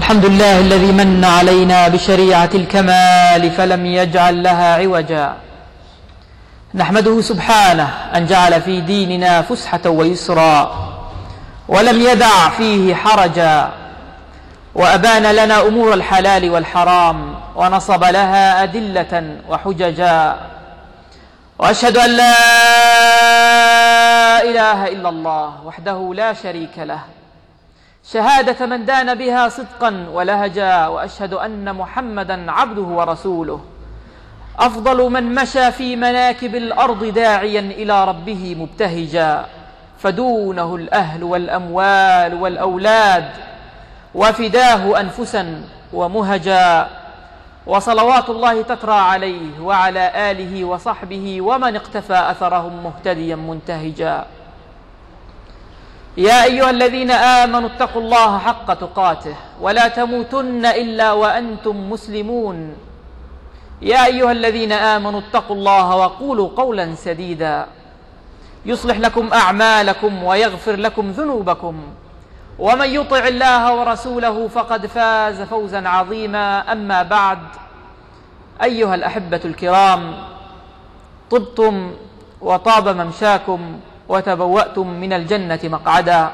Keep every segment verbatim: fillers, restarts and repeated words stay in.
الحمد لله الذي من علينا بشريعة الكمال فلم يجعل لها عوجا. نحمده سبحانه أن جعل في ديننا فسحة ويسرا ولم يدع فيه حرجا، وأبان لنا أمور الحلال والحرام ونصب لها أدلة وحججا. وأشهد أن لا إله إلا الله وحده لا شريك له، شهادة من دان بها صدقا ولهجا. وأشهد أن محمدا عبده ورسوله، أفضل من مشى في مناكب الأرض داعيا إلى ربه مبتهجا، فدونه الأهل والأموال والأولاد وفداه أنفسا ومهجا. وصلوات الله تترى عليه وعلى آله وصحبه ومن اقتفى أثرهم مهتديا منتهجا. يا أيها الذين آمنوا اتقوا الله حق تقاته ولا تموتن إلا وأنتم مسلمون. يا أيها الذين آمنوا اتقوا الله وقولوا قولا سديدا يصلح لكم أعمالكم ويغفر لكم ذنوبكم، ومن يطع الله ورسوله فقد فاز فوزا عظيما. أما بعد، أيها الأحبة الكرام، طبتم وطاب ممشاكم وتبوأتم من الجنة مقعدا.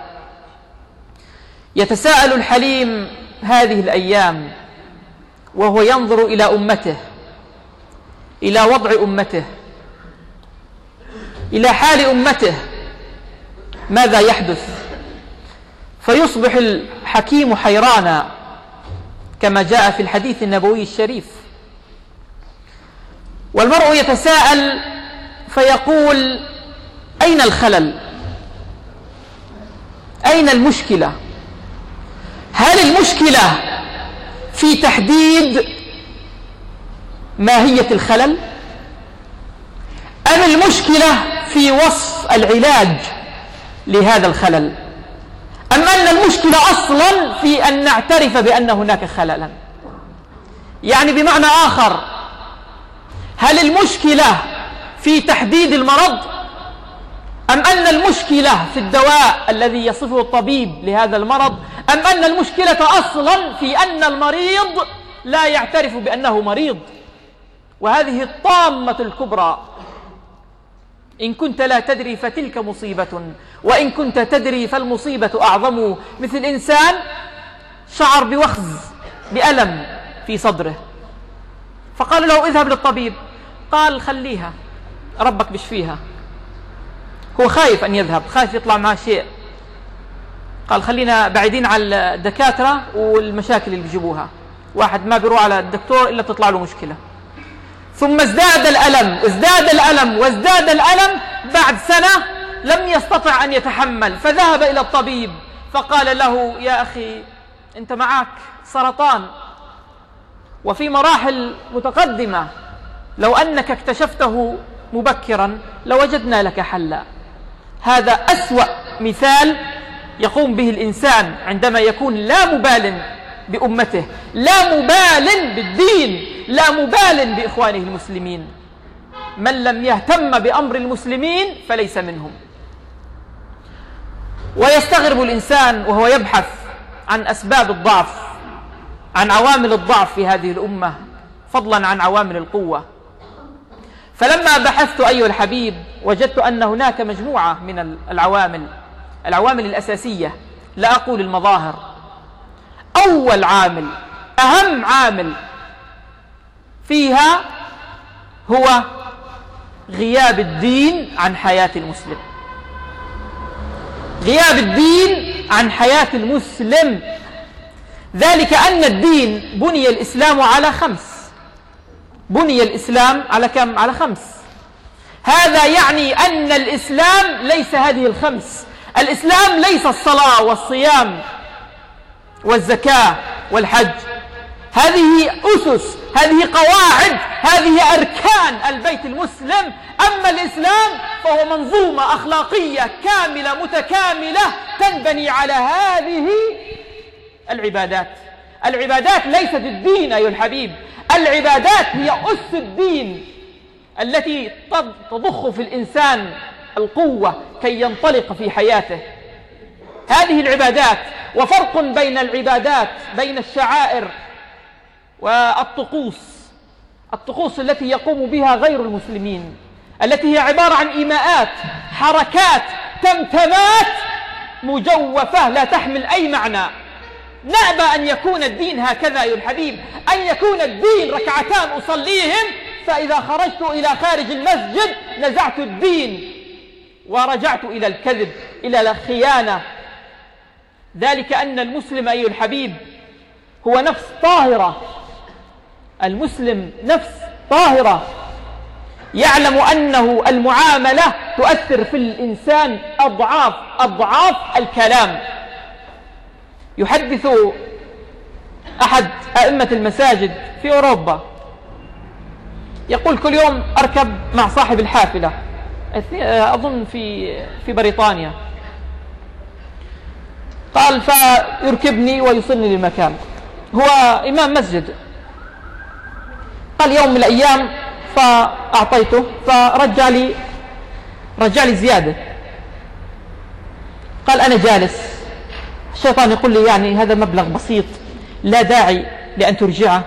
يتساءل الحليم هذه الأيام وهو ينظر إلى أمته، إلى وضع أمته، إلى حال أمته، ماذا يحدث؟ فيصبح الحكيم حيرانا كما جاء في الحديث النبوي الشريف. والمرء يتساءل فيقول: أين الخلل؟ أين المشكلة؟ هل المشكلة في تحديد ماهية الخلل؟ أم المشكلة في وصف العلاج لهذا الخلل؟ أم أن المشكلة أصلا في أن نعترف بأن هناك خللا؟ يعني بمعنى آخر، هل المشكلة في تحديد المرض، أم أن المشكلة في الدواء الذي يصفه الطبيب لهذا المرض، أم أن المشكلة أصلا في أن المريض لا يعترف بأنه مريض؟ وهذه الطامة الكبرى. إن كنت لا تدري فتلك مصيبة، وإن كنت تدري فالمصيبة أعظم. مثل إنسان شعر بوخز، بألم في صدره، فقال له: اذهب للطبيب. قال: خليها، ربك بشفيها. هو خايف أن يذهب، خايف يطلع معه شيء. قال: خلينا بعيدين عن الدكاترة والمشاكل اللي بيجيبوها، واحد ما بيروح على الدكتور إلا تطلع له مشكلة. ثم ازداد الألم، ازداد الألم وازداد الألم. بعد سنة لم يستطع أن يتحمل، فذهب إلى الطبيب فقال له: يا أخي، أنت معك سرطان وفي مراحل متقدمة، لو أنك اكتشفته مبكرا لوجدنا لك حلا. هذا أسوأ مثال يقوم به الإنسان عندما يكون لا مبال بأمته، لا مبال بالدين، لا مبال بإخوانه المسلمين. من لم يهتم بأمر المسلمين فليس منهم. ويستغرب الإنسان وهو يبحث عن أسباب الضعف، عن عوامل الضعف في هذه الأمة، فضلا عن عوامل القوة. فلما بحثت أيها الحبيب وجدت أن هناك مجموعة من العوامل، العوامل الأساسية، لا أقول المظاهر. أول عامل، أهم عامل فيها هو غياب الدين عن حياة المسلم. غياب الدين عن حياة المسلم، ذلك أن الدين بني الإسلام على خمس. بني الإسلام على كم؟ على خمس. هذا يعني أن الإسلام ليس هذه الخمس. الإسلام ليس الصلاة والصيام والزكاة والحج، هذه أسس، هذه قواعد، هذه أركان البيت المسلم. أما الإسلام فهو منظومة أخلاقية كاملة متكاملة تنبني على هذه العبادات. العبادات ليست الدين أيها الحبيب، العبادات هي أس الدين التي تضخ في الإنسان القوة كي ينطلق في حياته. هذه العبادات وفرق بين العبادات، بين الشعائر والطقوس. الطقوس التي يقوم بها غير المسلمين، التي هي عبارة عن إيماءات، حركات، تمتمات مجوفة لا تحمل أي معنى. نأبى أن يكون الدين هكذا أيها الحبيب، أن يكون الدين ركعتان أصليهم، فإذا خرجت إلى خارج المسجد نزعت الدين ورجعت إلى الكذب، إلى الخيانة. ذلك أن المسلم أيها الحبيب هو نفس طاهرة، المسلم نفس طاهرة، يعلم أنه المعاملة تؤثر في الإنسان أضعاف أضعاف الكلام. يحدث أحد أئمة المساجد في أوروبا، يقول كل يوم أركب مع صاحب الحافلة، أظن في في بريطانيا، قال فيركبني ويوصلني للمكان، هو إمام مسجد. قال يوم من الأيام فأعطيته فرجع لي رجع لي زيادة. قال أنا جالس، الشيطان يقول لي يعني هذا مبلغ بسيط لا داعي لأن ترجعه،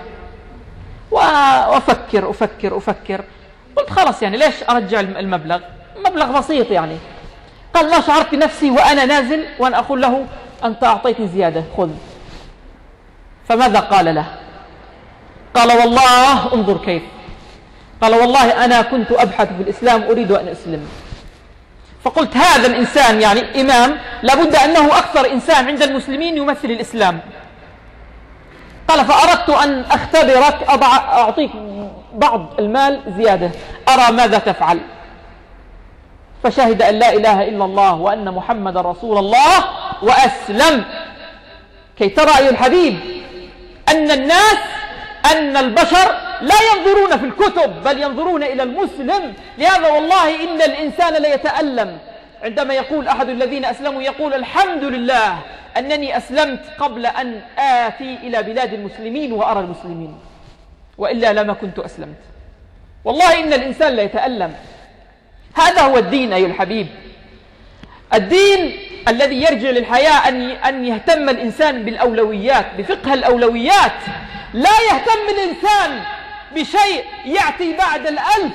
وأفكر أفكر أفكر قلت خلاص يعني ليش أرجع المبلغ، مبلغ بسيط يعني. قال ما شعرت نفسي وأنا نازل وأنا أقول له أنت أعطيتني زيادة خذ. فماذا قال له؟ قال والله انظر كيف، قال والله أنا كنت أبحث في الإسلام أريد أن أسلم. فقلت هذا الإنسان يعني إمام لابد أنه أكثر إنسان عند المسلمين يمثل الإسلام. قال فأردت أن أختبرك، أضع أعطيك بعض المال زيادة أرى ماذا تفعل. فشهد أن لا إله إلا الله وأن محمد رسول الله وأسلم. كي ترى أيها الحبيب أن الناس أن البشر لا ينظرون في الكتب بل ينظرون إلى المسلم. لهذا والله إن الإنسان ليتألم عندما يقول أحد الذين أسلموا يقول الحمد لله أنني أسلمت قبل أن آتي إلى بلاد المسلمين وأرى المسلمين، وإلا لما كنت أسلمت. والله إن الإنسان ليتألم. هذا هو الدين أيها الحبيب، الدين الذي يرجع للحياة أن أن يهتم الإنسان بالأولويات، بفقه الأولويات. لا يهتم الإنسان بشيء يأتي بعد الألف،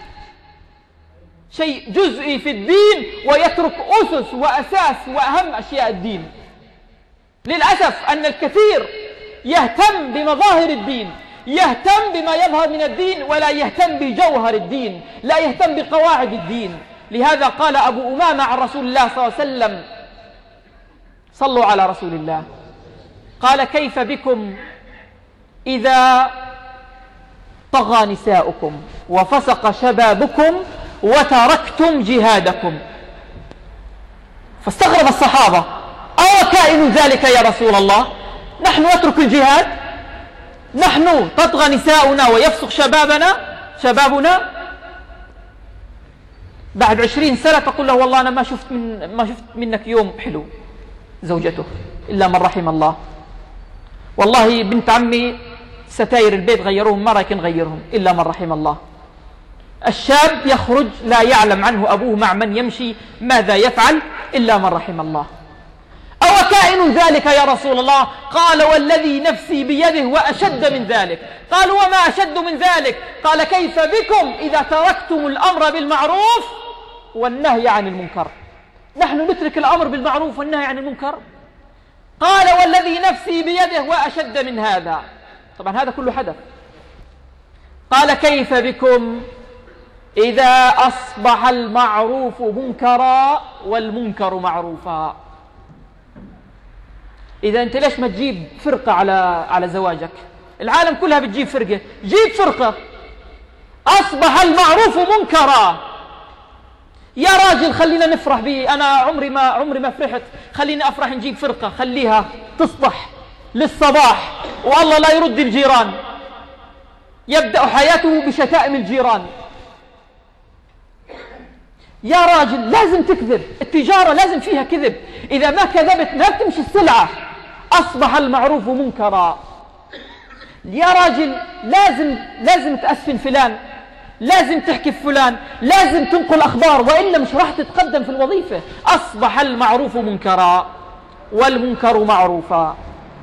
شيء جزئي في الدين ويترك أسس وأساس وأهم أشياء الدين. للأسف أن الكثير يهتم بمظاهر الدين، يهتم بما يظهر من الدين ولا يهتم بجوهر الدين، لا يهتم بقواعد الدين. لهذا قال أبو أمامة عن رسول الله صلى الله عليه وسلم، صلوا على رسول الله، قال كيف بكم إذا طغى نساؤكم وفسق شبابكم وتركتم جهادكم. فاستغرب الصحابة، أو كائن ذلك يا رسول الله، نحن نترك الجهاد، نحن تطغى نساؤنا ويفسق شبابنا شبابنا بعد عشرين سنة تقول له والله أنا ما شفت من ما شفت منك يوم حلو، زوجته إلا من رحم الله. والله بنت عمي ستاير البيت غيروهم مرة يمكن غيرهم إلا من رحم الله. الشاب يخرج لا يعلم عنه أبوه مع من يمشي ماذا يفعل إلا من رحم الله. أو كائن ذلك يا رسول الله؟ قال والذي نفسي بيده وأشد من ذلك. قالوا وما أشد من ذلك؟ قال كيف بكم إذا تركتم الأمر بالمعروف والنهي عن المنكر. نحن نترك الأمر بالمعروف والنهي عن المنكر. قال والذي نفسي بيده وأشد من هذا. طبعا هذا كله حدث. قال كيف بكم إذا أصبح المعروف منكرا والمنكر معروفا. إذا أنت ليش ما تجيب فرقة على على زواجك؟ العالم كلها بتجيب فرقة، جيب فرقة. أصبح المعروف منكرا. يا راجل خلينا نفرح به، أنا عمري ما عمري ما فرحت، خليني أفرح نجيب فرقة، خليها تصبح للصباح والله لا يرد الجيران، يبدأ حياته بشتائم الجيران. يا راجل لازم تكذب، التجارة لازم فيها كذب، إذا ما كذبت ما بتمشي السلعة. أصبح المعروف منكرا. يا راجل لازم لازم تأسفن فلان، لازم تحكي في فلان، لازم تنقل أخبار وإلا مش راح تتقدم في الوظيفة. أصبح المعروف منكرا. والمنكر معروفا،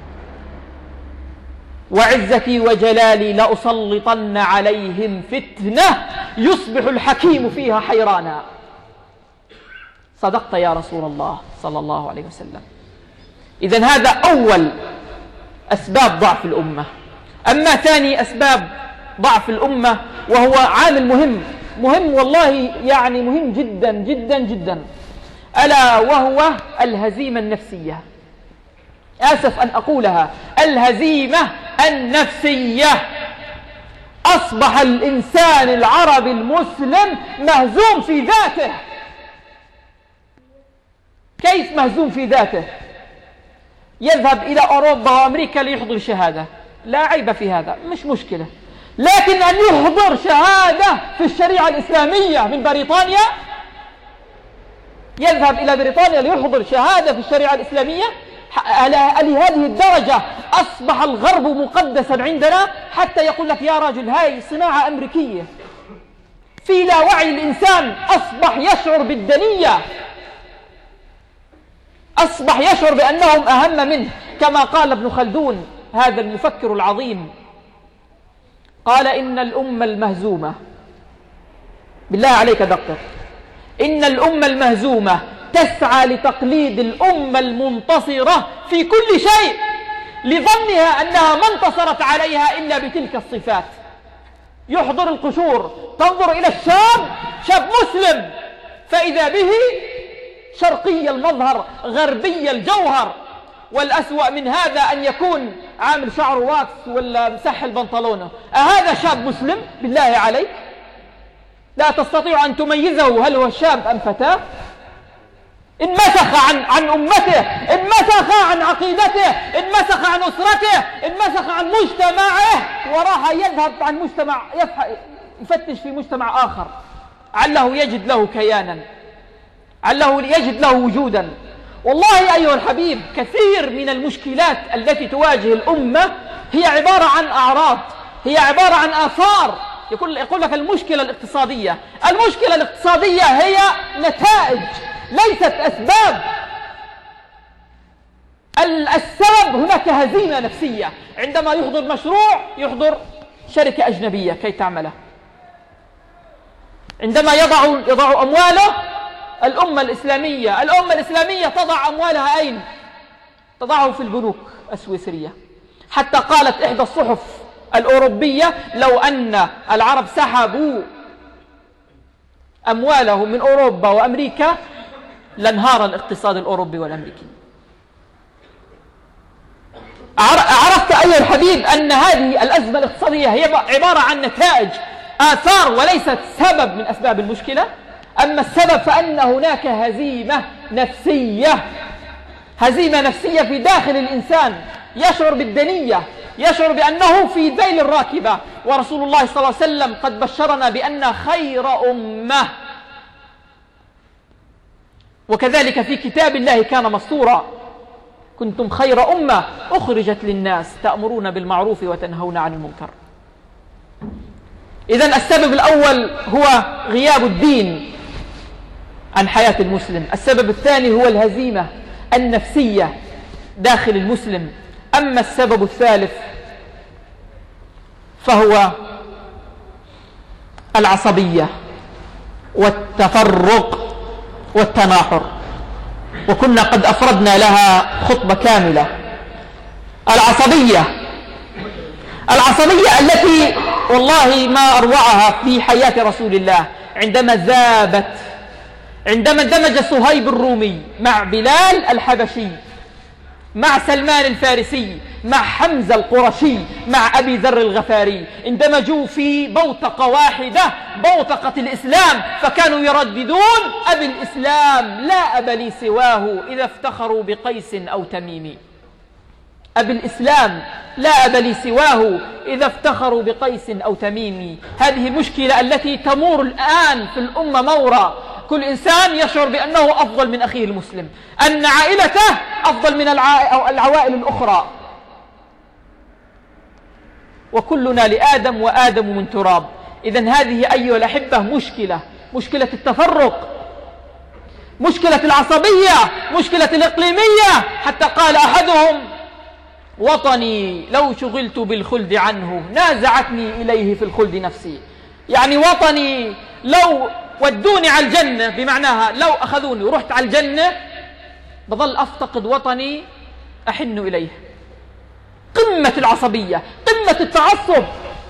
وعزتي وجلالي لأسلطن عليهم فتنة يصبح الحكيم فيها حيرانا. صدقت يا رسول الله صلى الله عليه وسلم. إذن هذا أول أسباب ضعف الأمة. أما ثاني أسباب ضعف الأمة، وهو عامل مهم مهم والله يعني مهم جدا جدا جدا، ألا وهو الهزيمة النفسية. آسف أن أقولها، الهزيمة النفسية. أصبح الإنسان العربي المسلم مهزوم في ذاته. كيف مهزوم في ذاته؟ يذهب إلى أوروبا وأمريكا ليحضر شهادة، لا عيب في هذا، مش مشكلة، لكن أن يحضر شهادة في الشريعة الإسلامية من بريطانيا، يذهب إلى بريطانيا ليحضر شهادة في الشريعة الإسلامية، لهذه الدرجة أصبح الغرب مقدسا عندنا، حتى يقول لك يا رجل هاي صناعة أمريكية. في لا وعي الإنسان أصبح يشعر بالدنية، أصبح يشعر بأنهم أهم منه، كما قال ابن خلدون هذا المفكر العظيم، قال إن الأمة المهزومة، بالله عليك دقق، إن الأمة المهزومة تسعى لتقليد الأمة المنتصرة في كل شيء، لظنها أنها ما انتصرت عليها إلا بتلك الصفات. يحضر القشور، تنظر إلى الشاب، شاب مسلم، فإذا به شرقي المظهر غربي الجوهر، والأسوأ من هذا أن يكون عامل شعره واكس ولا مسحل بنطلونه. أهذا شاب مسلم؟ بالله عليك لا تستطيع أن تميزه هل هو شاب أم فتاة. انمسخ عن عن أمته، انمسخ عن عقيدته، انمسخ عن أسرته، انمسخ عن مجتمعه، وراح يذهب عن مجتمع، يفتش في مجتمع آخر عله يجد له كيانا، عله يجد له وجودا. والله أيها الحبيب، كثير من المشكلات التي تواجه الأمة هي عبارة عن أعراض، هي عبارة عن آثار. يقول, يقول لك المشكلة الاقتصادية، المشكلة الاقتصادية هي نتائج ليست أسباب. السبب هناك هزيمة نفسية، عندما يحضر مشروع يحضر شركة أجنبية كي تعمله، عندما يضع يضع أمواله الأمة الإسلامية، الأمة الإسلامية تضع أموالها أين؟ تضعه في البنوك السويسرية. حتى قالت إحدى الصحف الأوروبية لو أن العرب سحبوا أموالهم من أوروبا وأمريكا لانهار الاقتصاد الأوروبي والأمريكي. عرفت أيها الحبيب أن هذه الأزمة الاقتصادية هي عبارة عن نتائج، آثار، وليست سبب من أسباب المشكلة. أما السبب فأن هناك هزيمة نفسية، هزيمة نفسية في داخل الإنسان، يشعر بالدنية، يشعر بأنه في ذيل الراكبة. ورسول الله صلى الله عليه وسلم قد بشرنا بأن خير أمة، وكذلك في كتاب الله كان مسطورا: كنتم خير أمة أخرجت للناس تأمرون بالمعروف وتنهون عن المنكر. إذن السبب الأول هو غياب الدين عن حياة المسلم. السبب الثاني هو الهزيمة النفسية داخل المسلم. أما السبب الثالث فهو العصبية والتفرق والتناحر، وكنا قد أفردنا لها خطبة كاملة. العصبية العصبية التي والله ما أروعها في حياة رسول الله، عندما ذابت، عندما اندمج صهيب الرومي مع بلال الحبشي، مع سلمان الفارسي، مع حمزة القرشي، مع أبي ذر الغفاري، اندمجوا في بوتقة واحدة، بوتقة الإسلام، فكانوا يرددون: أبي الإسلام لا أب لي سواه إذا افتخروا بقيس أو تميم. أبي الإسلام لا أب لي سواه إذا افتخروا بقيس أو تميم. هذه المشكلة التي تمور الآن في الأمة مورا، كل إنسان يشعر بأنه أفضل من أخيه المسلم، أن عائلته أفضل من العوائل الأخرى، وكلنا لآدم وآدم من تراب. إذن هذه أيها الأحبة مشكلة، مشكلة التفرق، مشكلة العصبية، مشكلة الإقليمية، حتى قال أحدهم: وطني لو شغلت بالخلد عنه نازعتني إليه في الخلد نفسي. يعني وطني لو ودوني على الجنة، بمعناها لو أخذوني ورحت على الجنة بظل أفتقد وطني أحن إليه. قمة العصبية، قمة التعصب.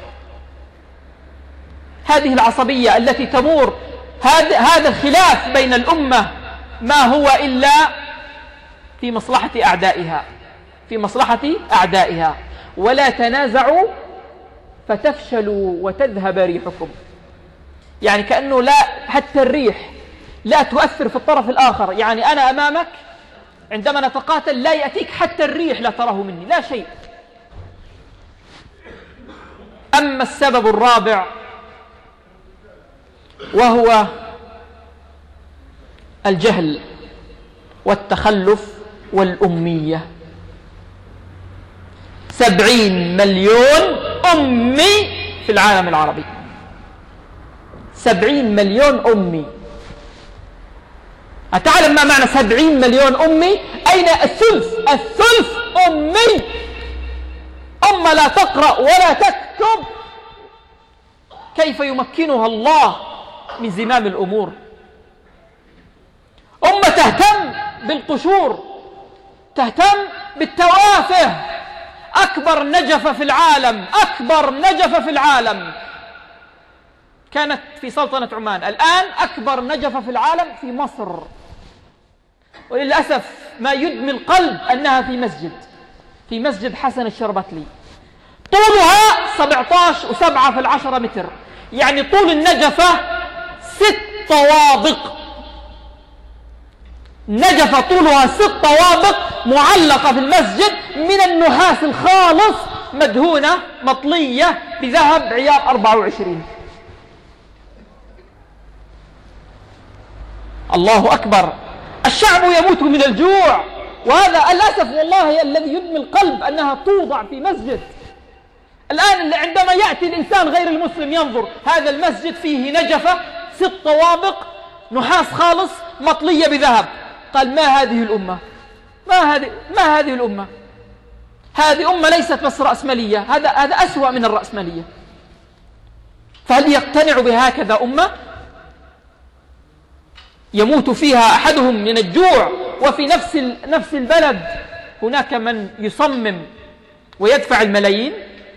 هذه العصبية التي تمور، هذا الخلاف بين الأمة ما هو إلا في مصلحة أعدائها، في مصلحة أعدائها. ولا تنازعوا فتفشلوا وتذهب ريحكم. يعني كأنه لا، حتى الريح لا تؤثر في الطرف الآخر. يعني أنا أمامك عندما نتقاتل لا يأتيك حتى الريح، لا تراه مني، لا شيء. أما السبب الرابع وهو الجهل والتخلف والأمية. سبعين مليون أمي في العالم العربي، سبعين مليون أمي. أتعلم ما معنى سبعين مليون أمي؟ أين الثلث؟ الثلث أمي. أمة لا تقرأ ولا تكتب، كيف يمكنها الله من زمام الأمور؟ أمة تهتم بالقشور، تهتم بالتوافه. أكبر نجفة في العالم، أكبر نجفة في العالم كانت في سلطنة عمان، الآن أكبر نجفة في العالم في مصر. وللأسف ما يدمي القلب أنها في مسجد، في مسجد حسن الشربتلي، طولها سبعة عشر وسبعة في العشرة متر. يعني طول النجفة ست طوابق، نجفة طولها ست طوابق معلقة في المسجد من النحاس الخالص، مدهونة مطلية بذهب عيار أربعة وعشرين. الله أكبر. الشعب يموت من الجوع، وهذا الأسف والله الذي يدمي القلب أنها توضع في مسجد. الآن عندما يأتي الإنسان غير المسلم ينظر، هذا المسجد فيه نجفة ست طوابق نحاس خالص مطلية بذهب. قال: ما هذه الأمة؟ ما هذه ما هذه الأمة؟ هذه أمة ليست بس رأسمالية، هذا هذا أسوأ من الرأسمالية. فهل يقتنع بهكذا أمة يموت فيها أحدهم من الجوع، وفي نفس نفس البلد هناك من يصمم ويدفع الملايين؟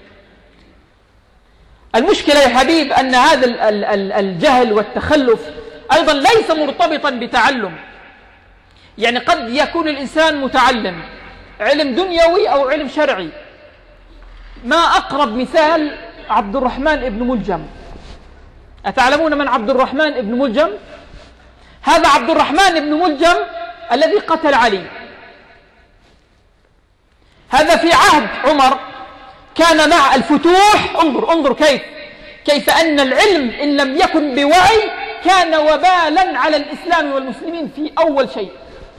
المشكلة يا حبيب أن هذا الجهل والتخلف أيضا ليس مرتبطا بتعلم. يعني قد يكون الإنسان متعلم علم دنيوي أو علم شرعي. ما أقرب مثال عبد الرحمن ابن ملجم. أتعلمون من عبد الرحمن ابن ملجم؟ هذا عبد الرحمن ابن ملجم الذي قتل علي، هذا في عهد عمر كان مع الفتوح. انظر انظر كيف كيف أن العلم إن لم يكن بوعي كان وبالا على الإسلام والمسلمين في أول شيء.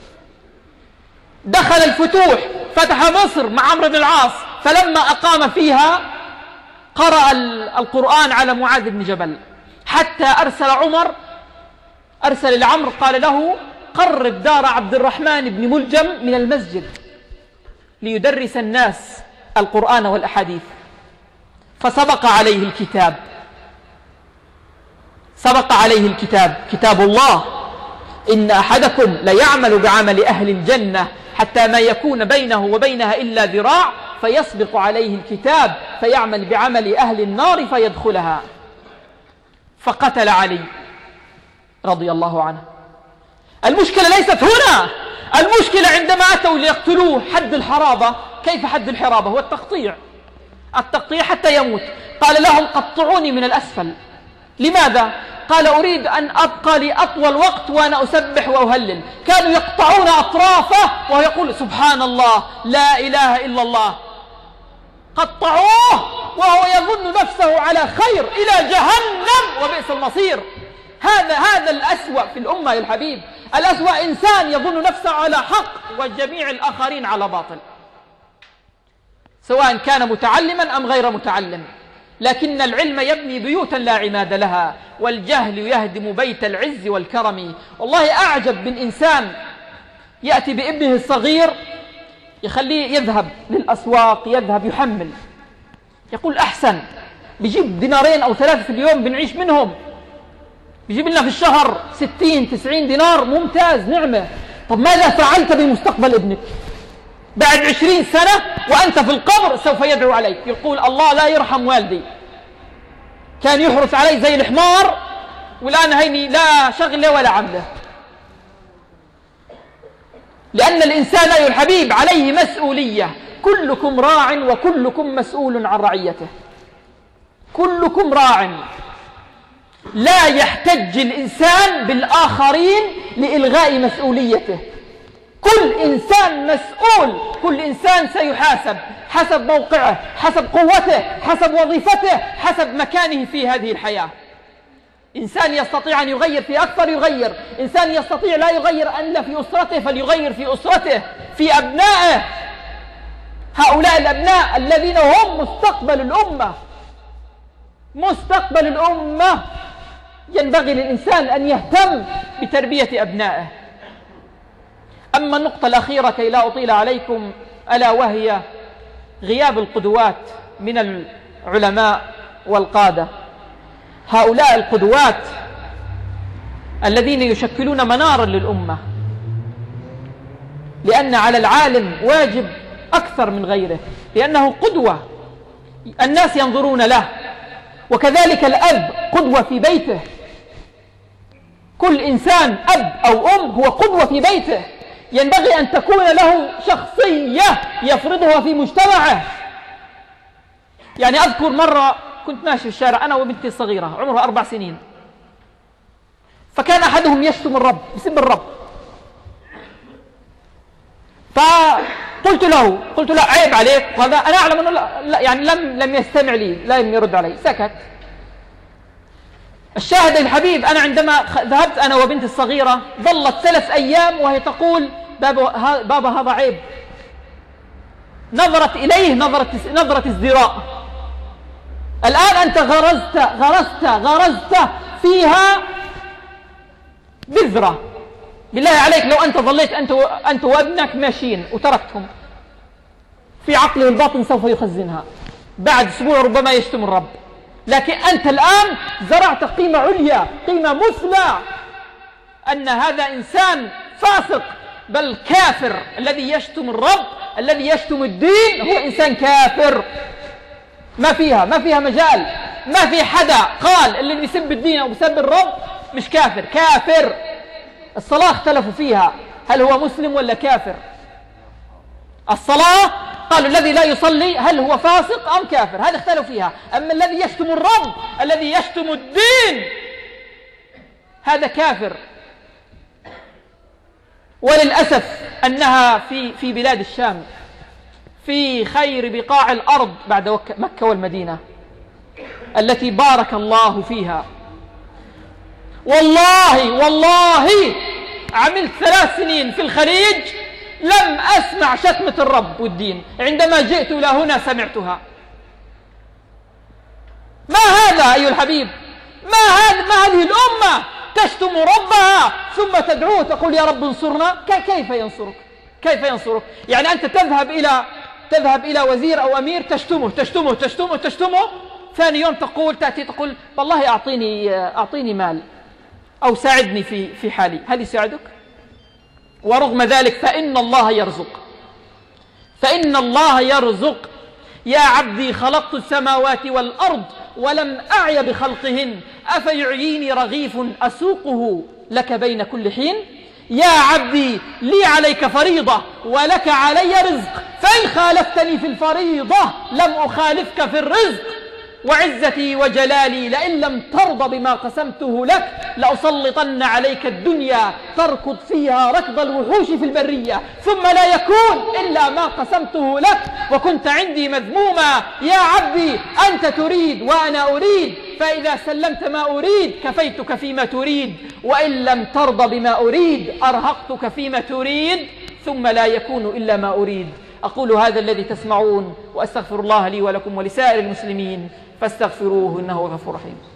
دخل الفتوح، فتح مصر مع عمرو بن العاص، فلما أقام فيها قرأ القرآن على معاذ بن جبل، حتى أرسل عمر أرسل لعمرو قال له: قرب دار عبد الرحمن بن ملجم من المسجد ليدرس الناس القرآن والأحاديث. فسبق عليه الكتاب، سبق عليه الكتاب كتاب الله: إن أحدكم ليعمل بعمل أهل الجنة حتى ما يكون بينه وبينها إلا ذراع، فيسبق عليه الكتاب فيعمل بعمل أهل النار فيدخلها. فقتل علي رضي الله عنه. المشكلة ليست هنا، المشكلة عندما أتوا ليقتلوه حد الحرابة. كيف حد الحرابة؟ هو التقطيع، التقطيع حتى يموت. قال لهم: قطعوني من الأسفل. لماذا؟ قال: أريد أن أبقى لي أطول وقت وأنا أسبح وأهلل. كانوا يقطعون أطرافه وهو يقول: سبحان الله، لا إله إلا الله. قطعوه وهو يظن نفسه على خير، إلى جهنم وبئس المصير. هذا هذا الأسوأ في الأمة يا الحبيب. الأسوأ إنسان يظن نفسه على حق وجميع الآخرين على باطل، سواء كان متعلما أم غير متعلم. لكن العلم يبني بيوتا لا عماد لها، والجهل يهدم بيت العز والكرم. والله أعجب من إنسان يأتي بابنه الصغير يخليه يذهب للأسواق، يذهب يحمل، يقول أحسن بيجيب دينارين أو ثلاثة في اليوم بنعيش منهم، بيجيب لنا في الشهر ستين تسعين دينار، ممتاز نعمة. طب ماذا فعلت بمستقبل ابنك بعد عشرين سنة وأنت في القبر سوف يدعو عليك، يقول الله لا يرحم والدي، كان يحرس علي زي الحمار والآن هيني لا شغله ولا عمله. لأن الإنسان أيها الحبيب عليه مسؤولية، كلكم راع وكلكم مسؤول عن رعيته، كلكم راع. لا يحتج الإنسان بالآخرين لإلغاء مسؤوليته، كل إنسان مسؤول، كل إنسان سيحاسب حسب موقعه، حسب قوته، حسب وظيفته، حسب مكانه في هذه الحياة. إنسان يستطيع أن يغير في أكثر يغير، إنسان يستطيع لا يغير ألا في أسرته فليغير في أسرته، في أبنائه. هؤلاء الأبناء الذين هم مستقبل الأمة، مستقبل الأمة، ينبغي للإنسان أن يهتم بتربية أبنائه. أما النقطة الأخيرة كي لا أطيل عليكم، ألا وهي غياب القدوات من العلماء والقادة. هؤلاء القدوات الذين يشكلون منارا للأمة، لأن على العالم واجب أكثر من غيره، لأنه قدوة الناس ينظرون له، وكذلك الأب قدوة في بيته. كل إنسان أب أو أم هو قدوة في بيته، ينبغي أن تكون له شخصية يفرضها في مجتمعه. يعني أذكر مرة كنت ماشي في الشارع أنا وبنتي الصغيرة عمرها أربع سنين، فكان أحدهم يشتم الرب، يسب الرب، فقلت له قلت له عيب عليك، وهذا أنا أعلم أنه لا يعني لم لم يستمع لي، لم يرد علي، سكت. الشاهد الحبيب، أنا عندما ذهبت أنا وبنتي الصغيرة ظلت ثلاث أيام وهي تقول بابا, بابا هذا عيب، نظرت إليه نظرة نظرة ازدراء. الآن أنت غرزت غرزت غرزت فيها بذرة، بالله عليك لو أنت ظليت أنت أنت وابنك ماشيين وتركتهم، في عقله الباطن سوف يخزنها، بعد أسبوع ربما يشتم الرب. لكن أنت الآن زرعت قيمة عليا، قيمة مثلى، أن هذا إنسان فاسق بل كافر. الذي يشتم الرب، الذي يشتم الدين هو إنسان كافر، ما فيها ما فيها مجال. ما في حدا قال اللي بيسب الدين أو بيسب الرب مش كافر، كافر. الصلاة اختلفوا فيها، هل هو مسلم ولا كافر؟ الصلاة قالوا الذي لا يصلي هل هو فاسق أم كافر، هذا اختلفوا فيها. أما الذي يشتم الرب، الذي يشتم الدين، هذا كافر. وللأسف أنها في في بلاد الشام، في خير بقاع الأرض بعد مكة والمدينة التي بارك الله فيها. والله والله عملت ثلاث سنين في الخليج لم أسمع شتمة الرب والدين، عندما جئت إلى هنا سمعتها. ما هذا أيها الحبيب؟ ما هذا ما هذه الأمة تشتم ربها ثم تدعوه تقول يا رب انصرنا؟ كيف ينصرك؟ كيف ينصرك؟ يعني أنت تذهب إلى تذهب إلى وزير أو أمير تشتمه تشتمه تشتمه تشتمه، ثاني يوم تقول تأتي تقول والله أعطيني أعطيني مال أو ساعدني في في حالي، هل يساعدك؟ ورغم ذلك فإن الله يرزق، فإن الله يرزق. يا عبدي خلقت السماوات والأرض ولم أعي بخلقهن، أفيعيني رغيف أسوقه لك بين كل حين؟ يا عبدي لي عليك فريضة ولك علي رزق، فإن خالفتني في الفريضة لم أخالفك في الرزق، وعزتي وجلالي لئن لم ترضى بما قسمته لك لأسلطن عليك الدنيا تركض فيها ركض الوحوش في البرية، ثم لا يكون إلا ما قسمته لك وكنت عندي مذموما. يا عبدي أنت تريد وأنا أريد، فإذا سلمت ما أريد كفيتك فيما تريد، وإن لم ترضى بما أريد أرهقتك فيما تريد، ثم لا يكون إلا ما أريد. أقول هذا الذي تسمعون، وأستغفر الله لي ولكم ولسائر المسلمين فاستغفروه إنه غفور رحيم.